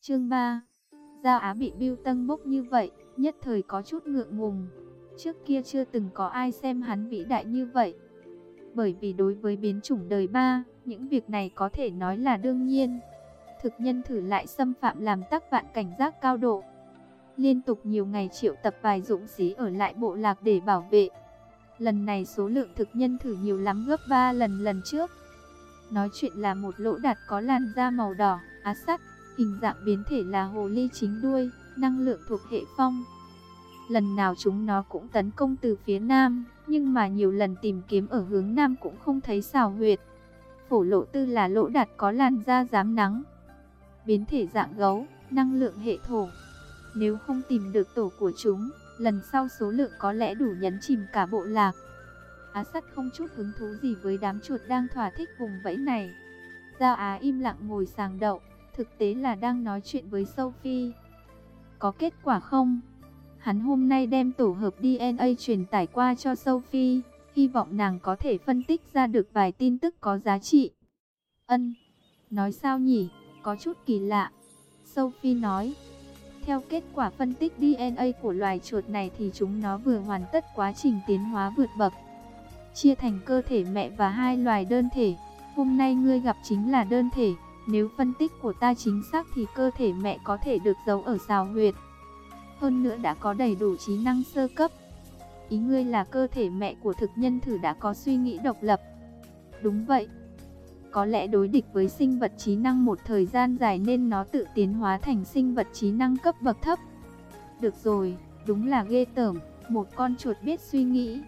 Chương 3. Giao Á bị Bưu Tân bốc như vậy, nhất thời có chút ngượng ngùng. Trước kia chưa từng có ai xem hắn vĩ đại như vậy. Bởi vì đối với biến chủng đời 3, những việc này có thể nói là đương nhiên. Thực nhân thử lại xâm phạm làm Tắc Vạn cảnh giác cao độ. Liên tục nhiều ngày triệu tập vài dũng sĩ ở lại bộ lạc để bảo vệ. Lần này số lượng thực nhân thử nhiều lắm, gấp 3 lần trước. Nói chuyện là một lỗ đạt có làn da màu đỏ, á sắt, hình dạng biến thể là hồ ly chính đuôi, năng lượng thuộc hệ phong. Lần nào chúng nó cũng tấn công từ phía nam, nhưng mà nhiều lần tìm kiếm ở hướng nam cũng không thấy xào huyệt. Phổ lộ tư là lỗ đạt có làn da rám nắng, biến thể dạng gấu, năng lượng hệ thổ. Nếu không tìm được tổ của chúng, lần sau số lượng có lẽ đủ nhấn chìm cả bộ lạc. Á sắt không chút hứng thú gì với đám chuột đang thỏa thích vùng vẫy này. Giao Á im lặng ngồi sàng đậu, thực tế là đang nói chuyện với Sophie. Có kết quả không? Hắn hôm nay đem tổ hợp DNA truyền tải qua cho Sophie, hy vọng nàng có thể phân tích ra được vài tin tức có giá trị. Nói sao nhỉ, có chút kỳ lạ. Sophie nói, theo kết quả phân tích DNA của loài chuột này thì chúng nó vừa hoàn tất quá trình tiến hóa vượt bậc, chia thành cơ thể mẹ và hai loài đơn thể. Hôm nay ngươi gặp chính là đơn thể. Nếu phân tích của ta chính xác thì cơ thể mẹ có thể được giấu ở xào huyệt. Hơn nữa đã có đầy đủ trí năng sơ cấp. Ý ngươi là cơ thể mẹ của thực nhân thử đã có suy nghĩ độc lập? Đúng vậy. Có lẽ đối địch với sinh vật trí năng một thời gian dài nên nó tự tiến hóa thành sinh vật trí năng cấp bậc thấp. Được rồi, đúng là ghê tởm, một con chuột biết suy nghĩ.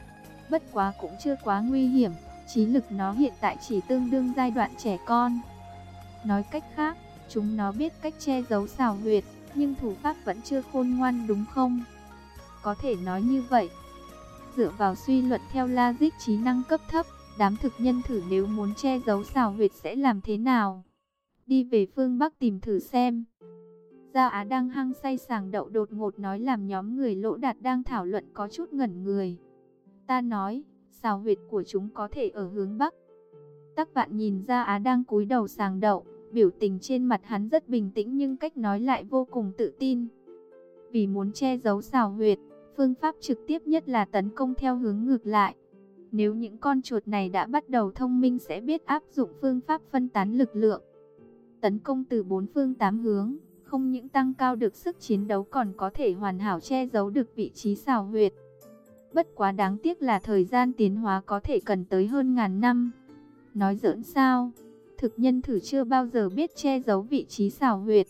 Bất quá cũng chưa quá nguy hiểm, trí lực nó hiện tại chỉ tương đương giai đoạn trẻ con. Nói cách khác, chúng nó biết cách che giấu xào huyệt, nhưng thủ pháp vẫn chưa khôn ngoan đúng không? Có thể nói như vậy. Dựa vào suy luận theo logic trí năng cấp thấp, đám thực nhân thử nếu muốn che giấu xào huyệt sẽ làm thế nào? Đi về phương Bắc tìm thử xem. Giao Á đang hăng say sàng đậu đột ngột nói làm nhóm người lỗ đạt đang thảo luận có chút ngẩn người. Ta nói, xào huyệt của chúng có thể ở hướng Bắc. Tắc Vạn nhìn Giao Á đang cúi đầu sàng đậu, biểu tình trên mặt hắn rất bình tĩnh nhưng cách nói lại vô cùng tự tin. Vì muốn che giấu xào huyệt, phương pháp trực tiếp nhất là tấn công theo hướng ngược lại. Nếu những con chuột này đã bắt đầu thông minh sẽ biết áp dụng phương pháp phân tán lực lượng, tấn công từ 4 phương 8 hướng, không những tăng cao được sức chiến đấu còn có thể hoàn hảo che giấu được vị trí xào huyệt. Bất quá đáng tiếc là thời gian tiến hóa có thể cần tới hơn ngàn năm. Nói giỡn sao? Thực nhân thử chưa bao giờ biết che giấu vị trí xào huyệt.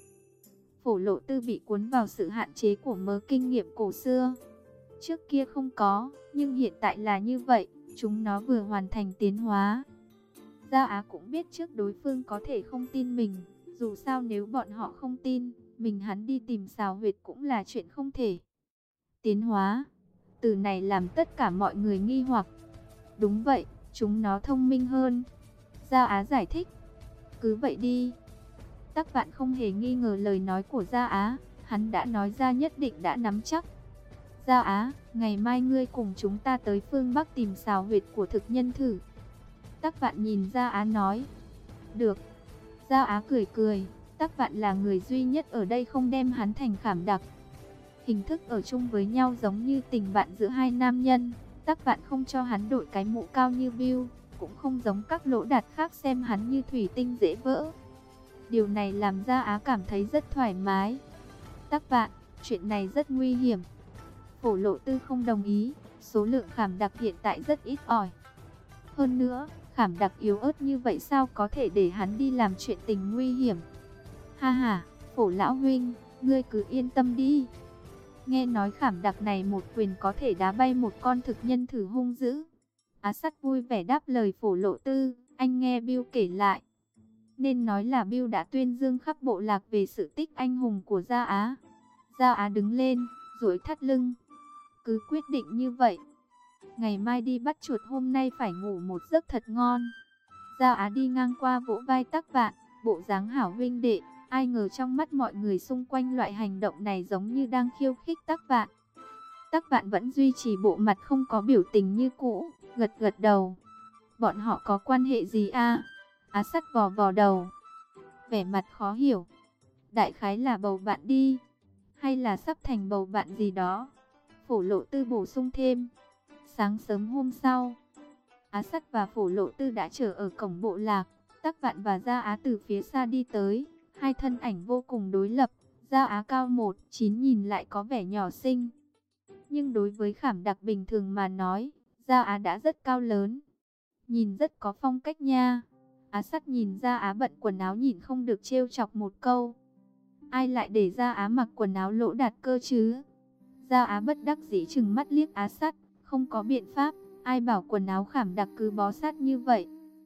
Phổ lộ tư bị cuốn vào sự hạn chế của mớ kinh nghiệm cổ xưa. Trước kia không có, nhưng hiện tại là như vậy, chúng nó vừa hoàn thành tiến hóa. Giao Á cũng biết trước đối phương có thể không tin mình, dù sao nếu bọn họ không tin, mình hắn đi tìm xào huyệt cũng là chuyện không thể. Tiến hóa, từ này làm tất cả mọi người nghi hoặc. Đúng vậy, chúng nó thông minh hơn. Giao Á giải thích. Cứ vậy đi. Tắc Vạn không hề nghi ngờ lời nói của Giao Á, hắn đã nói ra nhất định đã nắm chắc. Giao Á, ngày mai ngươi cùng chúng ta tới phương Bắc tìm xào huyệt của thực nhân thử. Tắc Vạn nhìn Giao Á nói. Được. Giao Á cười cười, Tắc Vạn là người duy nhất ở đây không đem hắn thành khảm đặc. Hình thức ở chung với nhau giống như tình bạn giữa hai nam nhân. Tắc Vạn không cho hắn đội cái mũ cao như Bill, cũng không giống các lỗ đạt khác xem hắn như thủy tinh dễ vỡ. Điều này làm Giao Á cảm thấy rất thoải mái. Tắc Vạn, chuyện này rất nguy hiểm. Phổ lộ tư không đồng ý, số lượng khảm đặc hiện tại rất ít ỏi. Hơn nữa, khảm đặc yếu ớt như vậy sao có thể để hắn đi làm chuyện tình nguy hiểm. Ha ha, Phổ lão huynh, ngươi cứ yên tâm đi. Nghe nói khảm đặc này một quyền có thể đá bay một con thực nhân thử hung dữ. Á sắt vui vẻ đáp lời Phổ lộ tư, anh nghe Bill kể lại. Nên nói là Bill đã tuyên dương khắp bộ lạc về sự tích anh hùng của Giao Á. Giao Á đứng lên, duỗi thắt lưng. Cứ quyết định như vậy. Ngày mai đi bắt chuột, hôm nay phải ngủ một giấc thật ngon. Giao Á đi ngang qua vỗ vai Tắc Vạn, bộ dáng hảo huynh đệ. Ai ngờ trong mắt mọi người xung quanh loại hành động này giống như đang khiêu khích Tắc Vạn. Tắc Vạn vẫn duy trì bộ mặt không có biểu tình như cũ, gật gật đầu. Bọn họ có quan hệ gì a? Á sắt vò vò đầu, vẻ mặt khó hiểu. đại khái là bầu bạn đi, hay là sắp thành bầu bạn gì đó. Phổ Lộ Tư bổ sung thêm. Sáng sớm hôm sau, Á Sắt và Phổ Lộ Tư đã chờ ở cổng bộ lạc. Tắc Vạn và Gia Á từ phía xa đi tới, hai thân ảnh vô cùng đối lập. Gia Á cao 1,9 nhìn lại có vẻ nhỏ xinh, nhưng đối với Khảm Đặc bình thường mà nói, Gia Á đã rất cao lớn, nhìn rất có phong cách nha. Á Sắt nhìn Gia Á bận quần áo nhịn không được trêu chọc một câu. Ai lại để Gia Á mặc quần áo lỗ đạt cơ chứ? Gia Á bất đắc dĩ trừng mắt liếc Á Sắt, không có biện pháp, ai bảo quần áo Khảm Đặc cứ bó sát như vậy.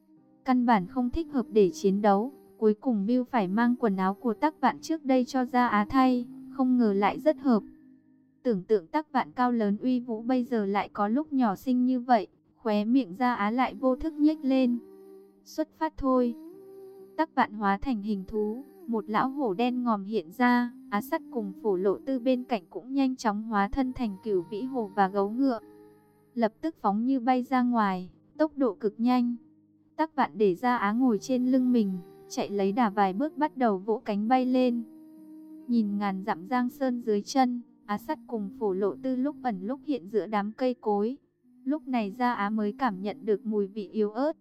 Căn bản không thích hợp để chiến đấu, cuối cùng Bưu phải mang quần áo của Tắc Vạn trước đây cho Gia Á thay, không ngờ lại rất hợp. Tưởng tượng Tắc Vạn cao lớn uy vũ bây giờ lại có lúc nhỏ xinh như vậy, khóe miệng Gia Á lại vô thức nhếch lên. Xuất phát thôi. Tắc Vạn hóa thành hình thú, một lão hổ đen ngòm hiện ra, Á Sắt cùng Phổ Lộ Tư bên cạnh cũng nhanh chóng hóa thân thành Cửu Vĩ hổ và gấu ngựa, lập tức phóng như bay ra ngoài, tốc độ cực nhanh. Tắc Vạn để Gia Á ngồi trên lưng mình, chạy lấy đà vài bước bắt đầu vỗ cánh bay lên. Nhìn ngàn dặm giang sơn dưới chân, Á Sắt cùng Phổ Lộ Tư lúc ẩn lúc hiện giữa đám cây cối. Lúc này Gia Á mới cảm nhận được mùi vị yếu ớt,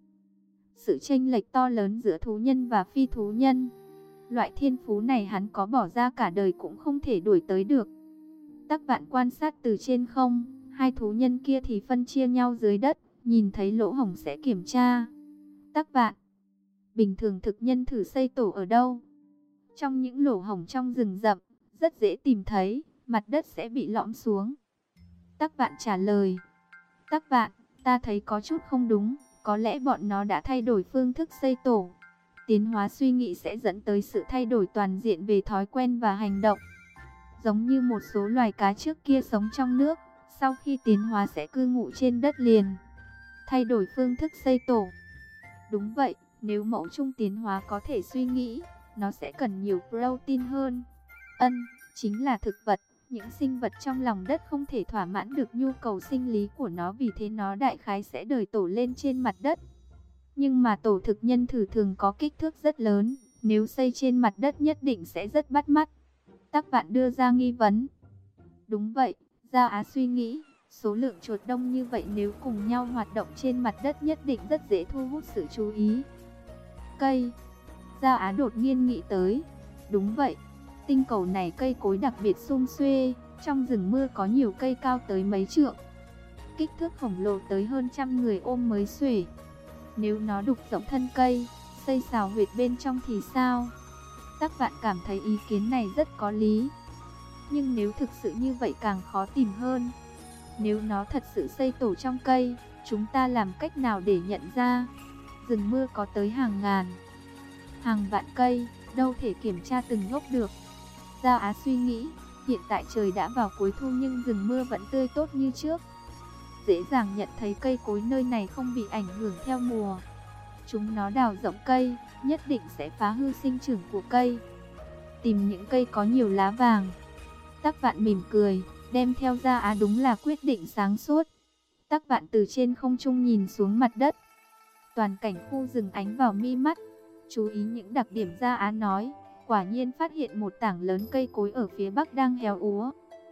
sự chênh lệch to lớn giữa thú nhân và phi thú nhân. Loại thiên phú này hắn có bỏ ra cả đời cũng không thể đuổi tới được. Tắc Vạn quan sát từ trên không, hai thú nhân kia thì phân chia nhau dưới đất, nhìn thấy lỗ hổng sẽ kiểm tra. Tắc Vạn, bình thường thực nhân thử xây tổ ở đâu? Trong những lỗ hổng trong rừng rậm, rất dễ tìm thấy, mặt đất sẽ bị lõm xuống. Tắc Vạn trả lời. Tắc Vạn, ta thấy có chút không đúng, có lẽ bọn nó đã thay đổi phương thức xây tổ. Tiến hóa suy nghĩ sẽ dẫn tới sự thay đổi toàn diện về thói quen và hành động. Giống như một số loài cá trước kia sống trong nước, sau khi tiến hóa sẽ cư ngụ trên đất liền. Thay đổi phương thức xây tổ. Đúng vậy, nếu mẫu trung tiến hóa có thể suy nghĩ, nó sẽ cần nhiều protein hơn. Chính là thực vật. Những sinh vật trong lòng đất không thể thỏa mãn được nhu cầu sinh lý của nó, vì thế nó đại khái sẽ đời tổ lên trên mặt đất. Nhưng mà tổ thực nhân thử thường có kích thước rất lớn, nếu xây trên mặt đất nhất định sẽ rất bắt mắt. Tắc Vạn đưa ra nghi vấn. Đúng vậy, Gia Á suy nghĩ, số lượng chuột đông như vậy nếu cùng nhau hoạt động trên mặt đất nhất định rất dễ thu hút sự chú ý. Cây. Gia Á đột nhiên nghĩ tới. Đúng vậy, tinh cầu này cây cối đặc biệt sum xuê, trong rừng mưa có nhiều cây cao tới mấy trượng, kích thước khổng lồ tới hơn 100 người ôm mới xuể. Nếu nó đục rộng thân cây, xây xào huyệt bên trong thì sao? Tắc Vạn cảm thấy ý kiến này rất có lý. Nhưng nếu thực sự như vậy càng khó tìm hơn. Nếu nó thật sự xây tổ trong cây, chúng ta làm cách nào để nhận ra? Rừng mưa có tới hàng ngàn, hàng vạn cây, đâu thể kiểm tra từng gốc được. Gia Á suy nghĩ, hiện tại trời đã vào cuối thu nhưng rừng mưa vẫn tươi tốt như trước. Dễ dàng nhận thấy cây cối nơi này không bị ảnh hưởng theo mùa. Chúng nó đào rộng cây, nhất định sẽ phá hư sinh trưởng của cây. Tìm những cây có nhiều lá vàng. Tắc Vạn mỉm cười, đem theo Gia Á đúng là quyết định sáng suốt. Tắc Vạn từ trên không trung nhìn xuống mặt đất. Toàn cảnh khu rừng ánh vào mi mắt. Chú ý những đặc điểm Gia Á nói, quả nhiên phát hiện một tảng lớn cây cối ở phía bắc đang héo úa,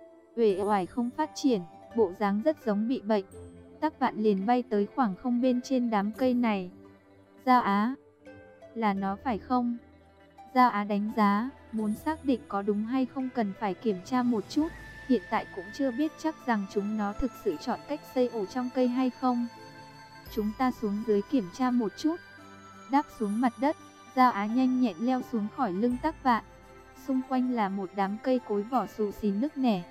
uể oải không phát triển, bộ dáng rất giống bị bệnh. Tắc Vạn liền bay tới khoảng không bên trên đám cây này. Gia Á, là nó phải không? Gia Á đánh giá, muốn xác định có đúng hay không cần phải kiểm tra một chút. Hiện tại cũng chưa biết chắc rằng chúng nó thực sự chọn cách xây ổ trong cây hay không. Chúng ta xuống dưới kiểm tra một chút. Đáp xuống mặt đất, Gia Á nhanh nhẹn leo xuống khỏi lưng Tắc Vạn. Xung quanh là một đám cây cối vỏ xù xì nức nẻ,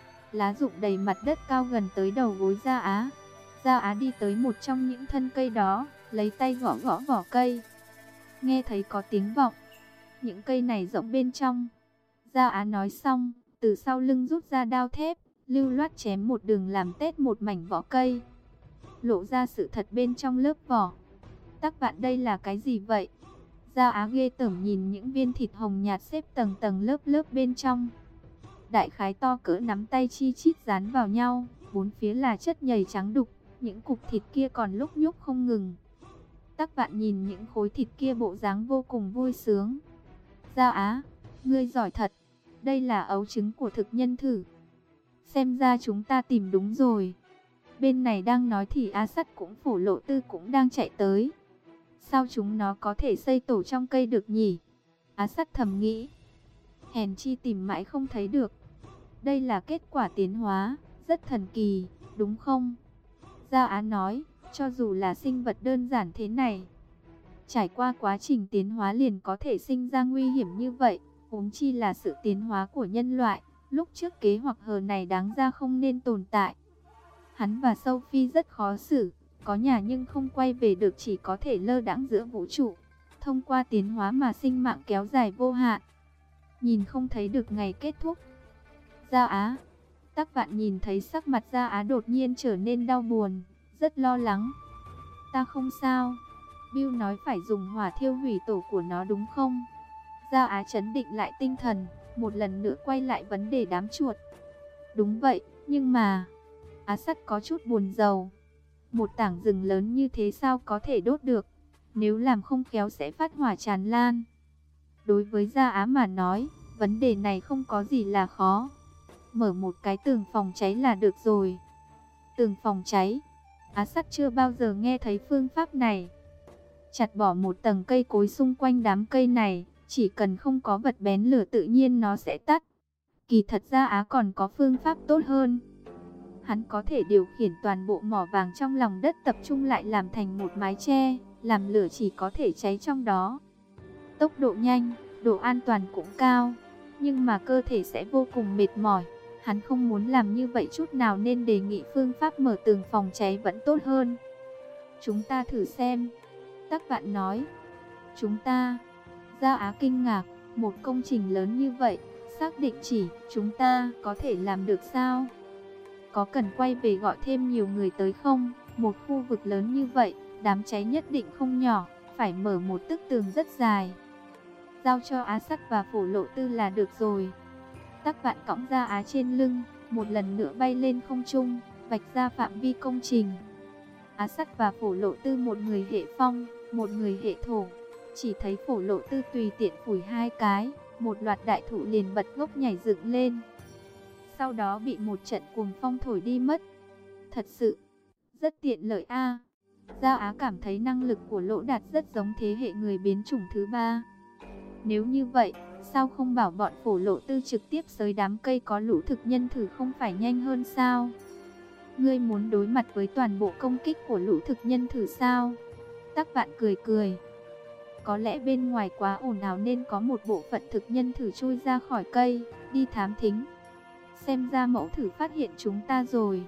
lá rụng đầy mặt đất cao gần tới đầu gối Gia Á. Gia Á đi tới một trong những thân cây đó, lấy tay gõ gõ vỏ cây. Nghe thấy có tiếng vọng. Những cây này rộng bên trong. Gia Á nói xong, từ sau lưng rút ra đao thép, lưu loát chém một đường làm tét một mảnh vỏ cây, lộ ra sự thật bên trong lớp vỏ. Tắc Vạn, đây là cái gì vậy? Gia Á ghê tởm nhìn những viên thịt hồng nhạt xếp tầng tầng lớp lớp bên trong. Đại khái to cỡ nắm tay chi chít dán vào nhau, bốn phía là chất nhầy trắng đục, những cục thịt kia còn lúc nhúc không ngừng. Tắc Vạn nhìn những khối thịt kia bộ dáng vô cùng vui sướng. Gia Á, Ngươi giỏi thật, đây là ấu trứng của thực nhân thử. Xem ra chúng ta tìm đúng rồi. Bên này đang nói thì Á Sắt cũng Phổ Lộ Tư cũng đang chạy tới. Sao chúng nó có thể xây tổ trong cây được nhỉ? Á Sắt thầm nghĩ. Hèn chi tìm mãi không thấy được. Đây là kết quả tiến hóa, rất thần kỳ, đúng không? Gia Á nói, cho dù là sinh vật đơn giản thế này, trải qua quá trình tiến hóa liền có thể sinh ra nguy hiểm như vậy, huống chi là sự tiến hóa của nhân loại. Lúc trước kế hoạch hờ này đáng ra không nên tồn tại. Hắn và Sophie rất khó xử, có nhà nhưng không quay về được, chỉ có thể lơ đãng giữa vũ trụ. Thông qua tiến hóa mà sinh mạng kéo dài vô hạn, nhìn không thấy được ngày kết thúc. Gia Á, Tắc Vạn nhìn thấy sắc mặt Gia Á đột nhiên trở nên đau buồn, rất lo lắng. Ta không sao, Bill nói phải dùng hỏa thiêu hủy tổ của nó đúng không? Gia Á trấn định lại tinh thần, một lần nữa quay lại vấn đề đám chuột. Đúng vậy, nhưng mà... Á Sắt có chút buồn rầu. Một tảng rừng lớn như thế sao có thể đốt được? Nếu làm không khéo sẽ phát hỏa tràn lan. Đối với Gia Á mà nói, vấn đề này không có gì là khó. Mở một cái tường phòng cháy là được rồi. Tường phòng cháy? Á Sắt chưa bao giờ nghe thấy phương pháp này. Chặt bỏ một tầng cây cối xung quanh đám cây này, chỉ cần không có vật bén lửa tự nhiên nó sẽ tắt. Kỳ thật Gia Á còn có phương pháp tốt hơn. Hắn có thể điều khiển toàn bộ mỏ vàng trong lòng đất tập trung lại làm thành một mái che, làm lửa chỉ có thể cháy trong đó. Tốc độ nhanh, độ an toàn cũng cao, nhưng mà cơ thể sẽ vô cùng mệt mỏi. Hắn không muốn làm như vậy chút nào nên đề nghị phương pháp mở tường phòng cháy vẫn tốt hơn. Chúng ta thử xem, Tắc Vạn nói. Chúng ta? Gia Á kinh ngạc, một công trình lớn như vậy, xác định chỉ chúng ta có thể làm được sao? Có cần quay về gọi thêm nhiều người tới không? Một khu vực lớn như vậy, đám cháy nhất định không nhỏ, phải mở một bức tường rất dài. Giao cho Á Sắt và Phổ Lộ Tư là được rồi. Tắc Vạn cõng Gia Á trên lưng, một lần nữa bay lên không trung, vạch ra phạm vi công trình. Á Sắt và Phổ Lộ Tư, một người hệ phong, một người hệ thổ. Chỉ thấy Phổ Lộ Tư tùy tiện phủi hai cái, một loạt đại thụ liền bật gốc nhảy dựng lên. Sau đó bị một trận cuồng phong thổi đi mất. Thật sự, rất tiện lợi a. Gia Á cảm thấy năng lực của Lỗ Đạt rất giống thế hệ người biến chủng thứ ba. Nếu như vậy, sao không bảo bọn Phổ Lộ Tư trực tiếp xới đám cây có lũ thực nhân thử không phải nhanh hơn sao? Ngươi muốn đối mặt với toàn bộ công kích của lũ thực nhân thử sao? Tắc Vạn cười cười. Có lẽ bên ngoài quá ồn ào nên có một bộ phận thực nhân thử chui ra khỏi cây, đi thám thính. Xem ra mẫu thử phát hiện chúng ta rồi.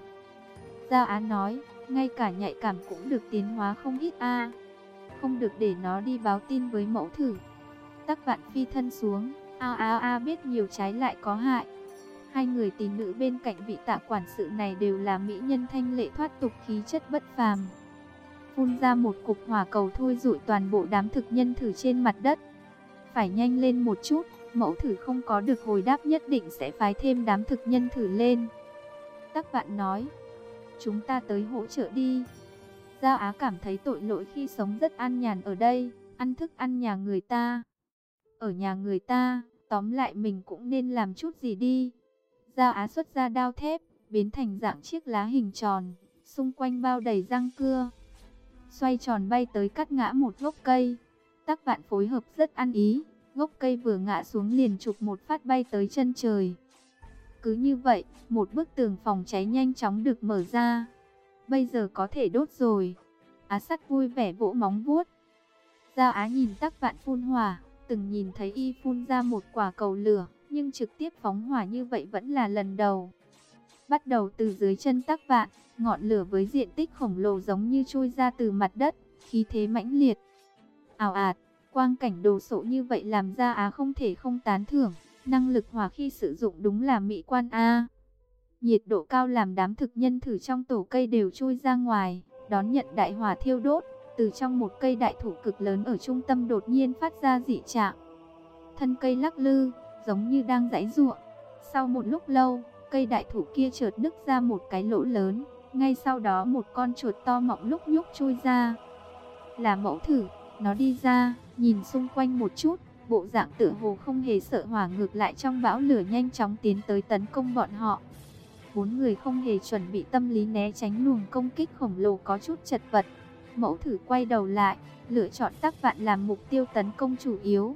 Gia Á nói, ngay cả nhạy cảm cũng được tiến hóa không ít a. Không được để nó đi báo tin với mẫu thử. Tắc Vạn phi thân xuống, biết nhiều trái lại có hại. Hai người tỷ nữ bên cạnh vị Tạ quản sự này đều là mỹ nhân thanh lệ thoát tục, khí chất bất phàm. Phun ra một cục hỏa cầu thui rụi toàn bộ đám thực nhân thử trên mặt đất. Phải nhanh lên một chút, mẫu thử không có được hồi đáp nhất định sẽ phái thêm đám thực nhân thử lên. Tắc Vạn nói, chúng ta tới hỗ trợ đi. Gia Á cảm thấy tội lỗi khi sống rất an nhàn ở đây, ăn thức ăn nhà người ta. Ở nhà người ta, tóm lại mình cũng nên làm chút gì đi. Gia Á xuất ra đao thép, biến thành dạng chiếc lá hình tròn, xung quanh bao đầy răng cưa. Xoay tròn bay tới cắt ngã một gốc cây. Tắc Vạn phối hợp rất ăn ý, gốc cây vừa ngã xuống liền chụp một phát bay tới chân trời. Cứ như vậy, một bức tường phòng cháy nhanh chóng được mở ra. Bây giờ có thể đốt rồi. Á Sắt vui vẻ vỗ móng vuốt. Gia Á nhìn Tắc Vạn phun hỏa, từng nhìn thấy y phun ra một quả cầu lửa, nhưng trực tiếp phóng hỏa như vậy vẫn là lần đầu. Bắt đầu từ dưới chân Tắc Vạn, ngọn lửa với diện tích khổng lồ giống như trôi ra từ mặt đất, khí thế mãnh liệt. Ào ạt, quang cảnh đồ sộ như vậy làm Gia Á không thể không tán thưởng, năng lực hỏa khi sử dụng đúng là mỹ quan a. Nhiệt độ cao làm đám thực nhân thử trong tổ cây đều chui ra ngoài, đón nhận đại hỏa thiêu đốt. Từ trong một cây đại thụ cực lớn ở trung tâm đột nhiên phát ra dị trạng. Thân cây lắc lư, giống như đang giãy giụa. Sau một lúc lâu, cây đại thụ kia chợt nứt ra một cái lỗ lớn. Ngay sau đó một con chuột to mọng lúc nhúc chui ra. Là mẫu thử, nó đi ra, nhìn xung quanh một chút, bộ dạng tựa hồ không hề sợ hỏa, ngược lại trong bão lửa nhanh chóng tiến tới tấn công bọn họ. 4 người không hề chuẩn bị tâm lý né tránh luồng công kích khổng lồ, có chút chật vật. Mẫu Thử quay đầu lại, lựa chọn Tắc Vạn làm mục tiêu tấn công chủ yếu.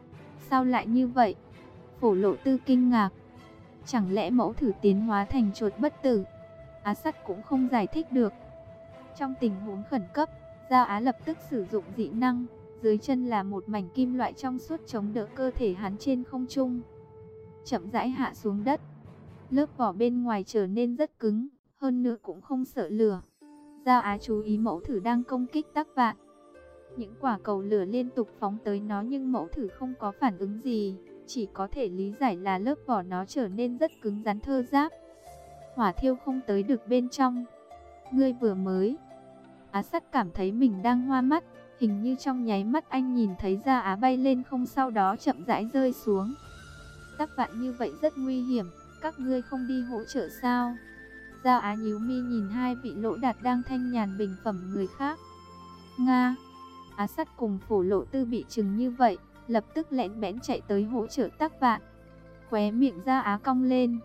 Sao lại như vậy? Phổ Lộ Tư kinh ngạc. Chẳng lẽ Mẫu Thử tiến hóa thành chuột bất tử? Á Sắt cũng không giải thích được. Trong tình huống khẩn cấp, Giao Á lập tức sử dụng dị năng. Dưới chân là một mảnh kim loại trong suốt chống đỡ cơ thể hắn trên không trung. Chậm rãi hạ xuống đất. Lớp vỏ bên ngoài trở nên rất cứng, hơn nữa cũng không sợ lửa. Giao Á chú ý Mẫu Thử đang công kích Tắc Vạn. Những quả cầu lửa liên tục phóng tới nó nhưng Mẫu Thử không có phản ứng gì. Chỉ có thể lý giải là lớp vỏ nó trở nên rất cứng rắn thô ráp. Hỏa thiêu không tới được bên trong. Ngươi vừa mới... Á Sắt cảm thấy mình đang hoa mắt. Hình như trong nháy mắt anh nhìn thấy Giao Á bay lên không, sau đó chậm rãi rơi xuống. Tắc Vạn như vậy rất nguy hiểm, các ngươi không đi hỗ trợ sao? Giao Á nhíu mi nhìn hai vị Lỗ Đạt đang thanh nhàn bình phẩm người khác. Nga. Á Sắt cùng Phổ Lộ Tư bị chừng như vậy, lập tức lẽn bẽn chạy tới hỗ trợ Tắc Vạn. Khóe miệng Giao Á cong lên.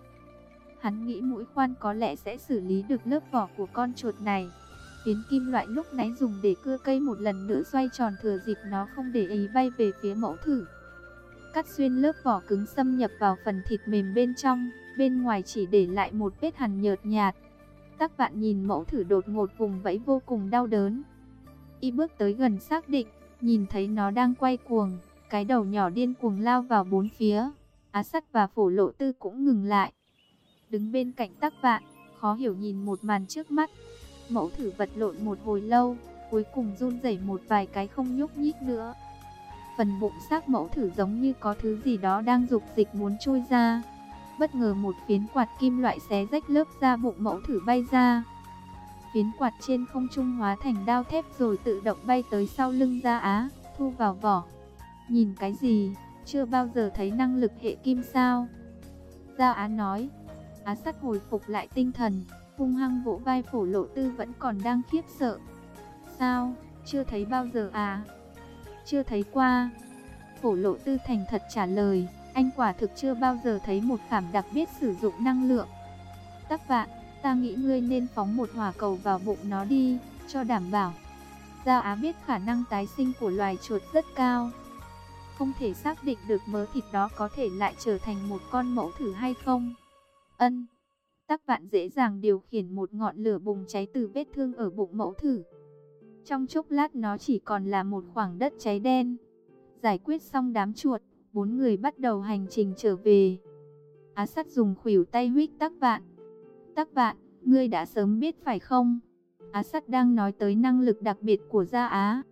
Hắn nghĩ mũi khoan có lẽ sẽ xử lý được lớp vỏ của con chuột này. Phiến kim loại lúc nãy dùng để cưa cây một lần nữa xoay tròn, thừa dịp nó không để ý bay về phía Mẫu Thử. Cắt xuyên lớp vỏ cứng xâm nhập vào phần thịt mềm bên trong, bên ngoài chỉ để lại một vết hằn nhợt nhạt. Tắc Vạn nhìn Mẫu Thử đột ngột vùng vẫy vô cùng đau đớn. Y bước tới gần xác định, nhìn thấy nó đang quay cuồng, cái đầu nhỏ điên cuồng lao vào bốn phía. Á Sắt và Phổ Lộ Tư cũng ngừng lại. Đứng bên cạnh Tắc Vạn, khó hiểu nhìn một màn trước mắt. Mẫu Thử vật lộn một hồi lâu, cuối cùng run rẩy một vài cái không nhúc nhích nữa. Phần bụng xác Mẫu Thử giống như có thứ gì đó đang dục dịch muốn chui ra. Bất ngờ một phiến quạt kim loại xé rách lớp da bụng Mẫu Thử bay ra. Phiến quạt trên không trung hóa thành đao thép rồi tự động bay tới sau lưng Giao Á, thu vào vỏ. Nhìn cái gì, chưa bao giờ thấy năng lực hệ kim sao? Giao Á nói. Á Sắt hồi phục lại tinh thần, hung hăng vỗ vai Phổ Lộ Tư vẫn còn đang khiếp sợ. Sao, chưa thấy bao giờ à? Chưa thấy qua. Phổ Lộ Tư thành thật trả lời, anh quả thực chưa bao giờ thấy một khảm đặc biết sử dụng năng lượng. Tắc Vạn, ta nghĩ ngươi nên phóng một hỏa cầu vào bụng nó đi, cho đảm bảo. Giao Á biết khả năng tái sinh của loài chuột rất cao. Không thể xác định được mớ thịt đó có thể lại trở thành một con Mẫu Thử hay không. Ân. Tắc Vạn dễ dàng điều khiển một ngọn lửa bùng cháy từ vết thương ở bụng Mẫu Thử. Trong chốc lát nó chỉ còn là một khoảng đất cháy đen. Giải quyết xong đám chuột, 4 người bắt đầu hành trình trở về. Á Sắt dùng khuỷu tay huých Tắc Vạn. Tắc Vạn, ngươi đã sớm biết phải không? Á Sắt đang nói tới năng lực đặc biệt của Giao Á.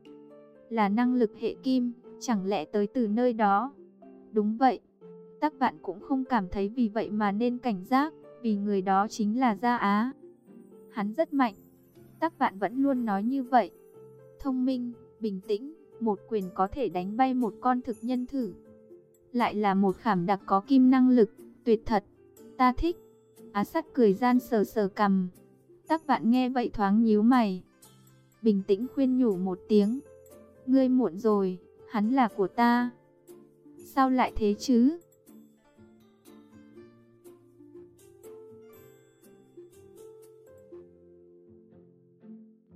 Là năng lực hệ kim, chẳng lẽ tới từ nơi đó? Đúng vậy. Tắc Vạn cũng không cảm thấy vì vậy mà nên cảnh giác, vì người đó chính là Giao Á. Hắn rất mạnh. Tắc Vạn vẫn luôn nói như vậy. Thông minh, bình tĩnh, một quyền có thể đánh bay một con thực nhân thử. Lại là một khảm đặc có kim năng lực, tuyệt thật. Ta thích. Á Sắt cười gian sờ sờ cằm. Tắc Vạn nghe vậy thoáng nhíu mày. Bình tĩnh khuyên nhủ một tiếng. Ngươi muộn rồi, hắn là của ta. Sao lại thế chứ?